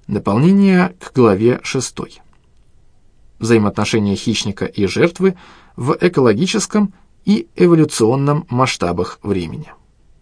Дополнение к главе 6. Взаимоотношения хищника и жертвы в экологическом и эволюционном масштабах времени.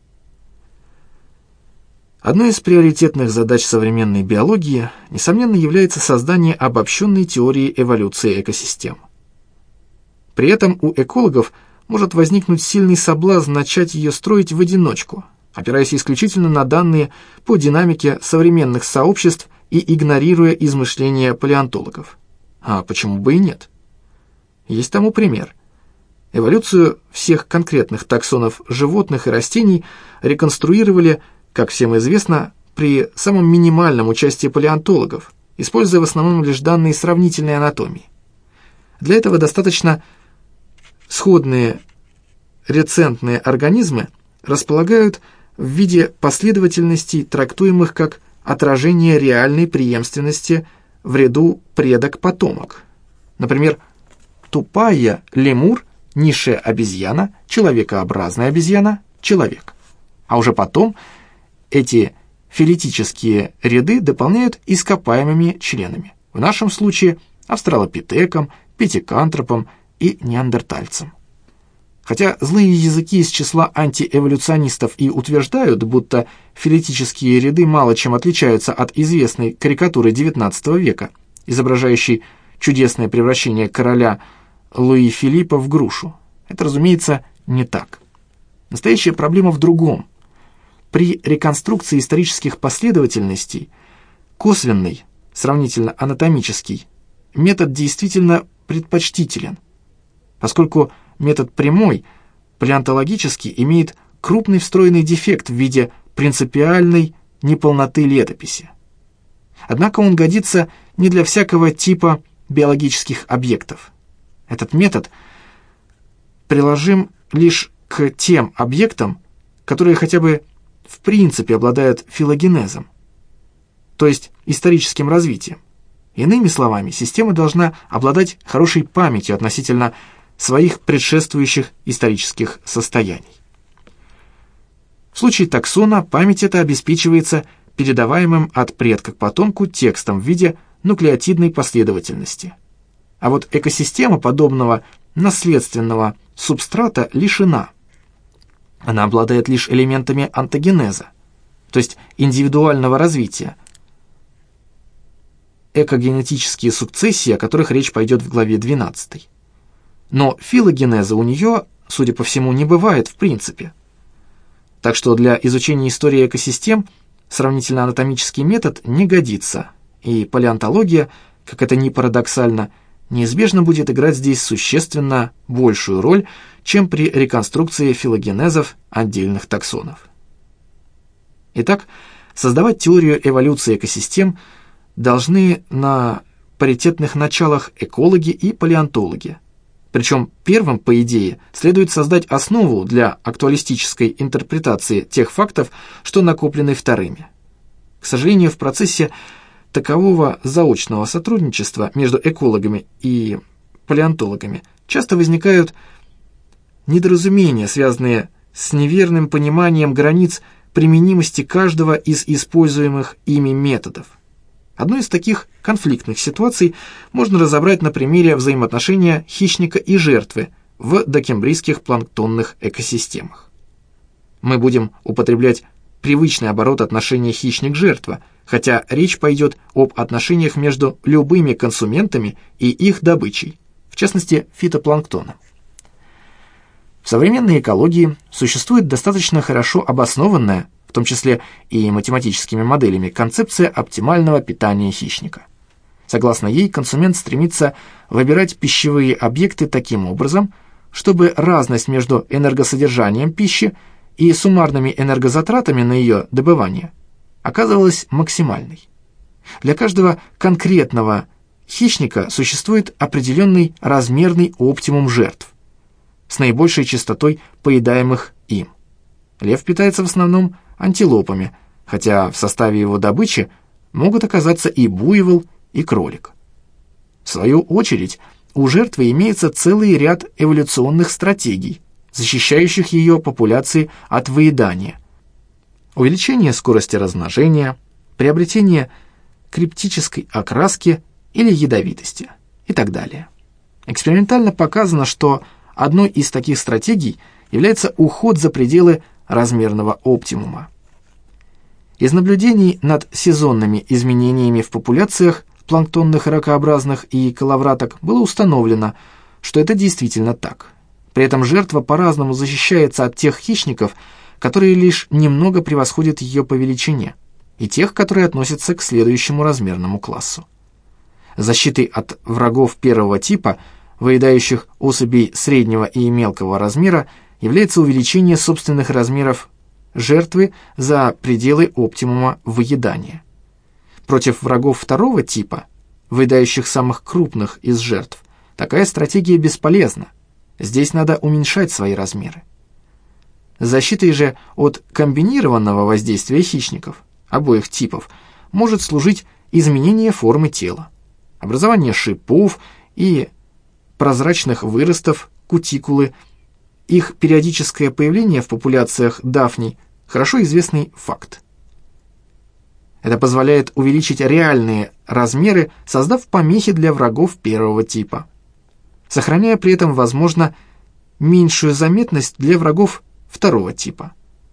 Одной из приоритетных задач современной биологии, несомненно, является создание обобщенной теории эволюции экосистем. При этом у экологов может возникнуть сильный соблазн начать ее строить в одиночку, опираясь исключительно на данные по динамике современных сообществ и игнорируя измышления палеонтологов. А почему бы и нет? Есть тому пример. Эволюцию всех конкретных таксонов животных и растений реконструировали, как всем известно, при самом минимальном участии палеонтологов, используя в основном лишь данные сравнительной анатомии. Для этого достаточно сходные рецентные организмы располагают в виде последовательностей, трактуемых как отражение реальной преемственности в ряду предок-потомок. Например, тупая лемур, низшая обезьяна, человекообразная обезьяна, человек. А уже потом эти филетические ряды дополняют ископаемыми членами. В нашем случае австралопитеком, пятикантропом и неандертальцем. Хотя злые языки из числа антиэволюционистов и утверждают, будто филетические ряды мало чем отличаются от известной карикатуры XIX века, изображающей чудесное превращение короля Луи Филиппа в грушу. Это, разумеется, не так. Настоящая проблема в другом. При реконструкции исторических последовательностей косвенный, сравнительно анатомический, метод действительно предпочтителен, поскольку метод прямой, палеонтологический, имеет крупный встроенный дефект в виде принципиальной неполноты летописи. Однако он годится не для всякого типа биологических объектов. Этот метод приложим лишь к тем объектам, которые хотя бы в принципе обладают филогенезом, то есть историческим развитием. Иными словами, система должна обладать хорошей памятью относительно своих предшествующих исторических состояний. В случае таксона память эта обеспечивается передаваемым от предка к потомку текстом в виде нуклеотидной последовательности. А вот экосистема подобного наследственного субстрата лишена. Она обладает лишь элементами онтогенеза, то есть индивидуального развития, экогенетические сукцессии, о которых речь пойдет в главе 12. Но филогенеза у нее, судя по всему, не бывает в принципе. Так что для изучения истории экосистем сравнительно анатомический метод не годится, и палеонтология, как это ни парадоксально, неизбежно будет играть здесь существенно большую роль, чем при реконструкции филогенезов отдельных таксонов. Итак, создавать теорию эволюции экосистем должны на паритетных началах экологи и палеонтологи. Причем первым, по идее, следует создать основу для актуалистической интерпретации тех фактов, что накоплены вторыми. К сожалению, в процессе такового заочного сотрудничества между экологами и палеонтологами часто возникают недоразумения, связанные с неверным пониманием границ применимости каждого из используемых ими методов. Одну из таких конфликтных ситуаций можно разобрать на примере взаимоотношения хищника и жертвы в докембрийских планктонных экосистемах. Мы будем употреблять привычный оборот отношения хищник-жертва, хотя речь пойдет об отношениях между любыми консументами и их добычей, в частности фитопланктоном. В современной экологии существует достаточно хорошо обоснованная, в том числе и математическими моделями, концепция оптимального питания хищника. Согласно ей, консумент стремится выбирать пищевые объекты таким образом, чтобы разность между энергосодержанием пищи и суммарными энергозатратами на ее добывание оказывалась максимальной. Для каждого конкретного хищника существует определенный размерный оптимум жертв с наибольшей частотой поедаемых им. Лев питается в основном антилопами, хотя в составе его добычи могут оказаться и буйвол, и кролик. В свою очередь, у жертвы имеется целый ряд эволюционных стратегий, защищающих ее популяции от выедания. Увеличение скорости размножения, приобретение криптической окраски или ядовитости и так далее. Экспериментально показано, что одной из таких стратегий является уход за пределы размерного оптимума. Из наблюдений над сезонными изменениями в популяциях планктонных ракообразных и коловраток было установлено, что это действительно так. При этом жертва по-разному защищается от тех хищников, которые лишь немного превосходят ее по величине, и тех, которые относятся к следующему размерному классу. Защитой от врагов первого типа, выедающих особей среднего и мелкого размера, является увеличение собственных размеров жертвы за пределы оптимума выедания. Против врагов второго типа, выедающих самых крупных из жертв, такая стратегия бесполезна. Здесь надо уменьшать свои размеры. Защитой же от комбинированного воздействия хищников обоих типов может служить изменение формы тела, образование шипов и прозрачных выростов кутикулы. Их периодическое появление в популяциях дафний – хорошо известный факт. Это позволяет увеличить реальные размеры, создав помехи для врагов первого типа, сохраняя при этом, возможно, меньшую заметность для врагов второго типа.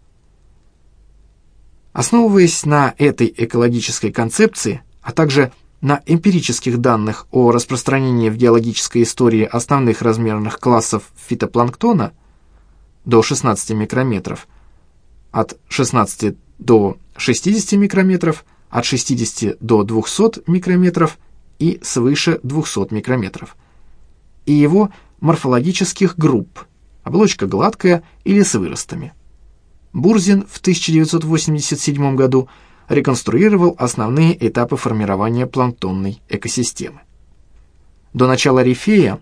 Основываясь на этой экологической концепции, а также на эмпирических данных о распространении в геологической истории основных размерных классов фитопланктона до 16 микрометров, от 16 до 60 микрометров, от 60 до 200 микрометров и свыше 200 микрометров, и его морфологических групп – оболочка гладкая или с выростами. Бурзин в 1987 году реконструировал основные этапы формирования планктонной экосистемы. До начала Рифея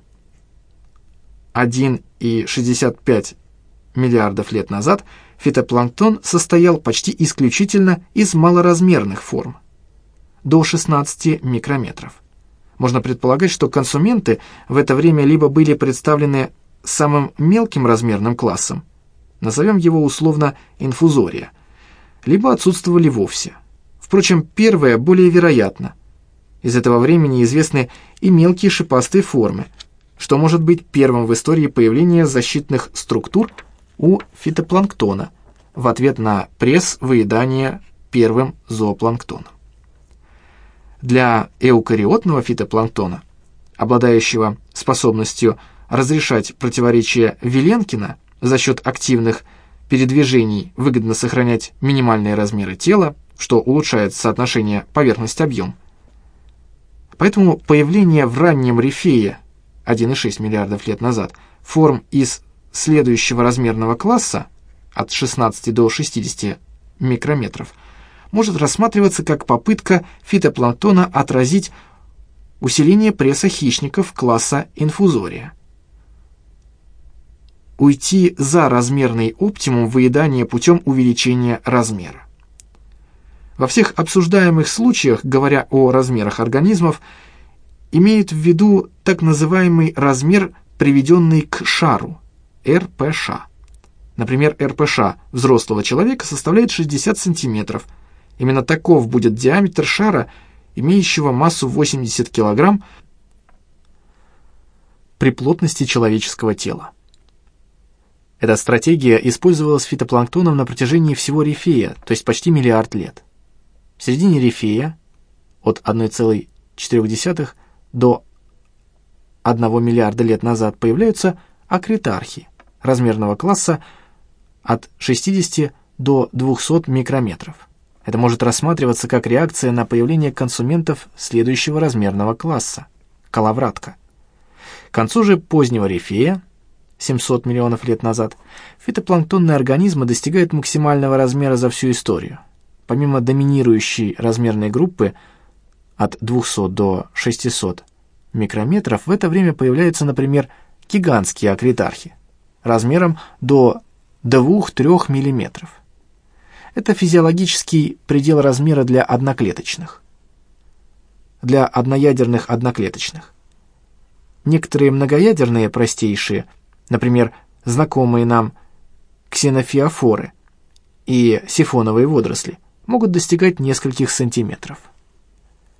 1,65 миллиардов лет назад фитопланктон состоял почти исключительно из малоразмерных форм, до 16 микрометров. Можно предполагать, что консументы в это время либо были представлены самым мелким размерным классом, назовем его условно инфузория, либо отсутствовали вовсе. Впрочем, первое более вероятно. Из этого времени известны и мелкие шипастые формы, что может быть первым в истории появления защитных структур у фитопланктона в ответ на пресс выедания первым зоопланктоном. Для эукариотного фитопланктона, обладающего способностью разрешать противоречия Виленкина за счет активных передвижений, выгодно сохранять минимальные размеры тела, что улучшает соотношение поверхность-объем. Поэтому появление в раннем Рифее 1,6 миллиардов лет назад форм из следующего размерного класса от 16 до 60 микрометров может рассматриваться как попытка фитопланктона отразить усиление пресса хищников класса инфузория. Уйти за размерный оптимум выедания путем увеличения размера. Во всех обсуждаемых случаях, говоря о размерах организмов, имеют в виду так называемый размер, приведенный к шару, РПШ. Например, РПШ взрослого человека составляет 60 сантиметров. Именно таков будет диаметр шара, имеющего массу 80 килограмм при плотности человеческого тела. Эта стратегия использовалась фитопланктоном на протяжении всего Рифея, то есть почти миллиард лет. В середине Рифея от 1,4 до 1 миллиарда лет назад появляются акритархи размерного класса от 60 до 200 микрометров. Это может рассматриваться как реакция на появление консументов следующего размерного класса – коловратка. К концу же позднего Рифея, 700 миллионов лет назад, фитопланктонные организмы достигают максимального размера за всю историю. Помимо доминирующей размерной группы от 200 до 600 микрометров, в это время появляются, например, гигантские акритархи размером до 2-3 миллиметров. Это физиологический предел размера для одноклеточных. Для одноядерных одноклеточных. Некоторые многоядерные простейшие, например, знакомые нам ксенофиофоры и сифоновые водоросли, могут достигать нескольких сантиметров.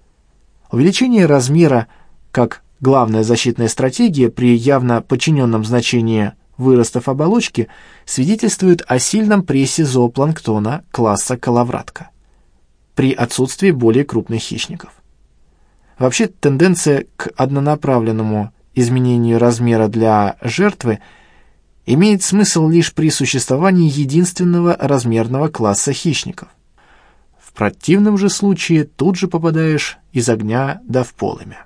Увеличение размера как главная защитная стратегия при явно подчиненном значении выростов оболочки свидетельствует о сильном прессе зоопланктона класса коловратка при отсутствии более крупных хищников. Вообще, тенденция к однонаправленному изменению размера для жертвы имеет смысл лишь при существовании единственного размерного класса хищников. В противном же случае тут же попадаешь из огня да в полымя.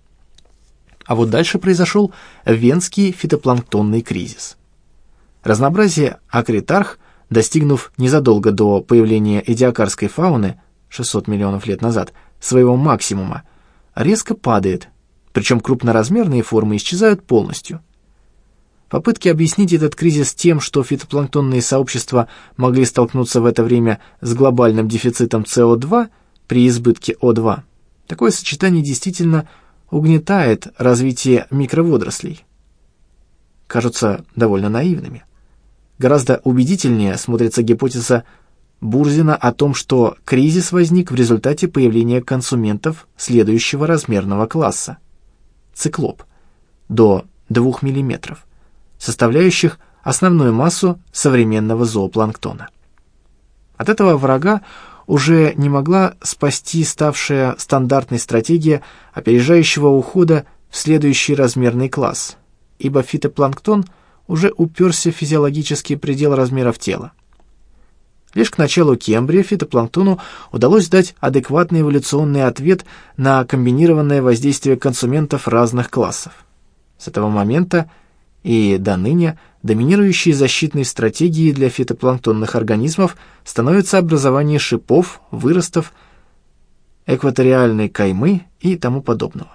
А вот дальше произошел Венский фитопланктонный кризис. Разнообразие акритарх, достигнув незадолго до появления эдиакарской фауны 600 миллионов лет назад своего максимума, резко падает, причем крупноразмерные формы исчезают полностью. Попытки объяснить этот кризис тем, что фитопланктонные сообщества могли столкнуться в это время с глобальным дефицитом СО2 при избытке О2, такое сочетание действительно угнетает развитие микроводорослей, кажутся довольно наивными. Гораздо убедительнее смотрится гипотеза Бурзина о том, что кризис возник в результате появления консументов следующего размерного класса – циклоп, до 2 мм, составляющих основную массу современного зоопланктона. От этого врага уже не могла спасти ставшая стандартной стратегия опережающего ухода в следующий размерный класс, ибо фитопланктон уже уперся в физиологический предел размеров тела. Лишь к началу Кембрия фитопланктону удалось дать адекватный эволюционный ответ на комбинированное воздействие консументов разных классов. С этого момента и до ныне доминирующей защитной стратегией для фитопланктонных организмов становится образование шипов, выростов, экваториальной каймы и тому подобного.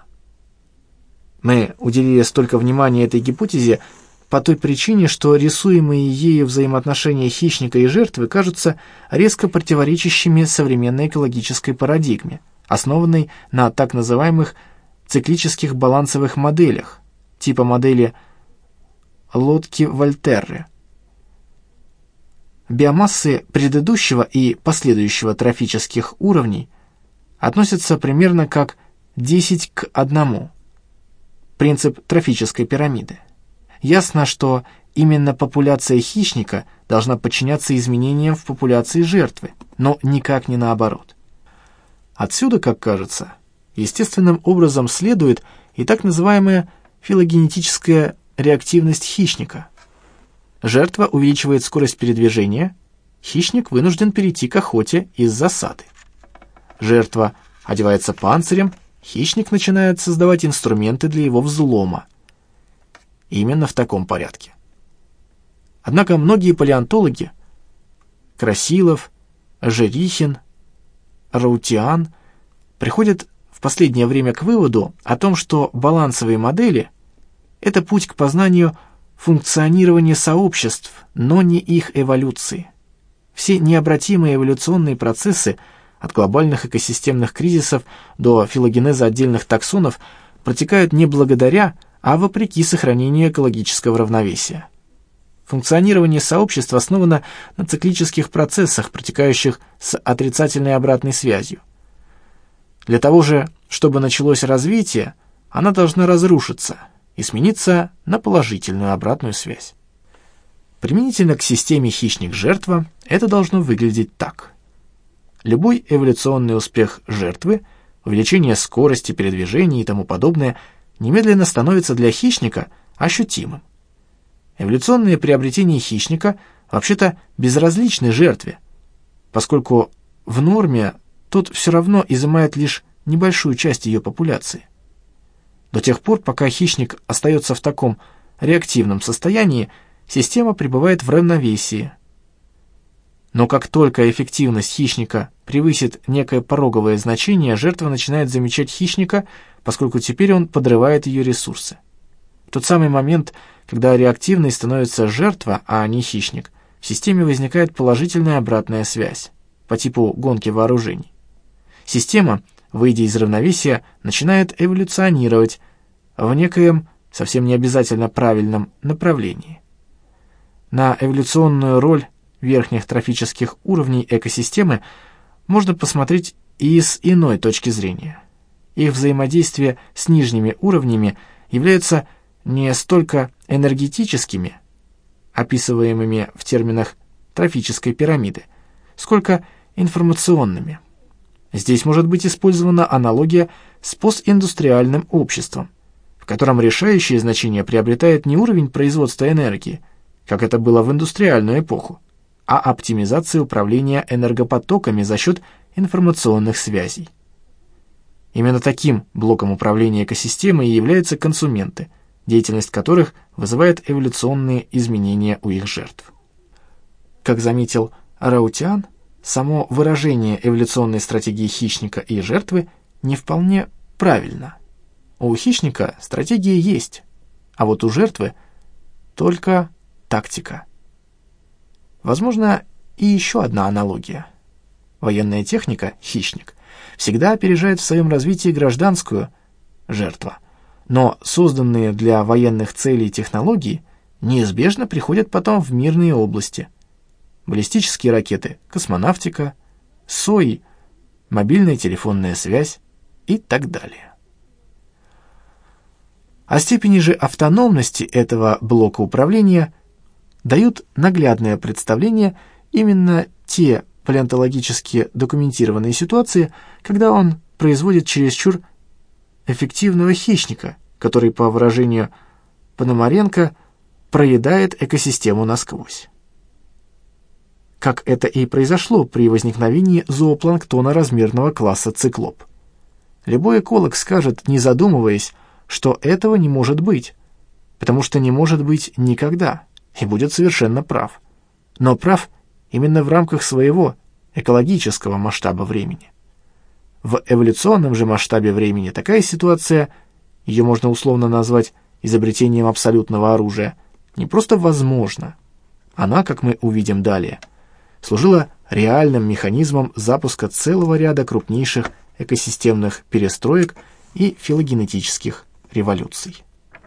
Мы уделили столько внимания этой гипотезе по той причине, что рисуемые ею взаимоотношения хищника и жертвы кажутся резко противоречащими современной экологической парадигме, основанной на так называемых циклических балансовых моделях, типа модели Лодки-Вольтерры. Биомассы предыдущего и последующего трофических уровней относятся примерно как 10 к 1. Принцип трофической пирамиды. Ясно, что именно популяция хищника должна подчиняться изменениям в популяции жертвы, но никак не наоборот. Отсюда, как кажется, естественным образом следует и так называемая филогенетическая реактивность хищника. Жертва увеличивает скорость передвижения, хищник вынужден перейти к охоте из засады. Жертва одевается панцирем, хищник начинает создавать инструменты для его взлома. Именно в таком порядке. Однако многие палеонтологи – Красилов, Жерихин, Раутиан – приходят в последнее время к выводу о том, что балансовые модели – это путь к познанию функционирования сообществ, но не их эволюции. Все необратимые эволюционные процессы, от глобальных экосистемных кризисов до филогенеза отдельных таксонов, протекают не благодаря, а вопреки сохранению экологического равновесия. Функционирование сообщества основано на циклических процессах, протекающих с отрицательной обратной связью. Для того же, чтобы началось развитие, она должна разрушиться и смениться на положительную обратную связь. Применительно к системе хищник-жертва это должно выглядеть так. Любой эволюционный успех жертвы, увеличение скорости передвижения и тому подобное, немедленно становится для хищника ощутимым. Эволюционные приобретения хищника вообще-то безразличны жертве, поскольку в норме тот все равно изымает лишь небольшую часть ее популяции. До тех пор, пока хищник остается в таком реактивном состоянии, система пребывает в равновесии. Но как только эффективность хищника превысит некое пороговое значение, жертва начинает замечать хищника, поскольку теперь он подрывает ее ресурсы. В тот самый момент, когда реактивной становится жертва, а не хищник, в системе возникает положительная обратная связь по типу гонки вооружений. Система, выйдя из равновесия, начинает эволюционировать в некоем совсем не обязательно правильном направлении. На эволюционную роль верхних трофических уровней экосистемы можно посмотреть и с иной точки зрения. их взаимодействие с нижними уровнями являются не столько энергетическими, описываемыми в терминах трофической пирамиды, сколько информационными. Здесь может быть использована аналогия с постиндустриальным обществом, в котором решающее значение приобретает не уровень производства энергии, как это было в индустриальную эпоху, а оптимизация управления энергопотоками за счет информационных связей. Именно таким блоком управления экосистемой и являются консументы, деятельность которых вызывает эволюционные изменения у их жертв. Как заметил Раутиан, само выражение эволюционной стратегии хищника и жертвы не вполне правильно. У хищника стратегия есть, а вот у жертвы только тактика. Возможно, и еще одна аналогия. Военная техника, хищник, всегда опережает в своем развитии гражданскую, жертва, но созданные для военных целей технологии неизбежно приходят потом в мирные области. Баллистические ракеты, космонавтика, СОИ, мобильная телефонная связь и так далее. О степени же автономности этого блока управления дают наглядное представление именно те палеонтологически документированные ситуации, когда он производит чересчур эффективного хищника, который, по выражению Пономаренко, проедает экосистему насквозь. Как это и произошло при возникновении зоопланктона размерного класса циклоп. Любой эколог скажет, не задумываясь, что этого не может быть, потому что не может быть никогда, и будет совершенно прав. Но прав именно в рамках своего экологического масштаба времени. В эволюционном же масштабе времени такая ситуация, ее можно условно назвать изобретением абсолютного оружия, не просто возможна. Она, как мы увидим далее, служила реальным механизмом запуска целого ряда крупнейших экосистемных перестроек и филогенетических революций.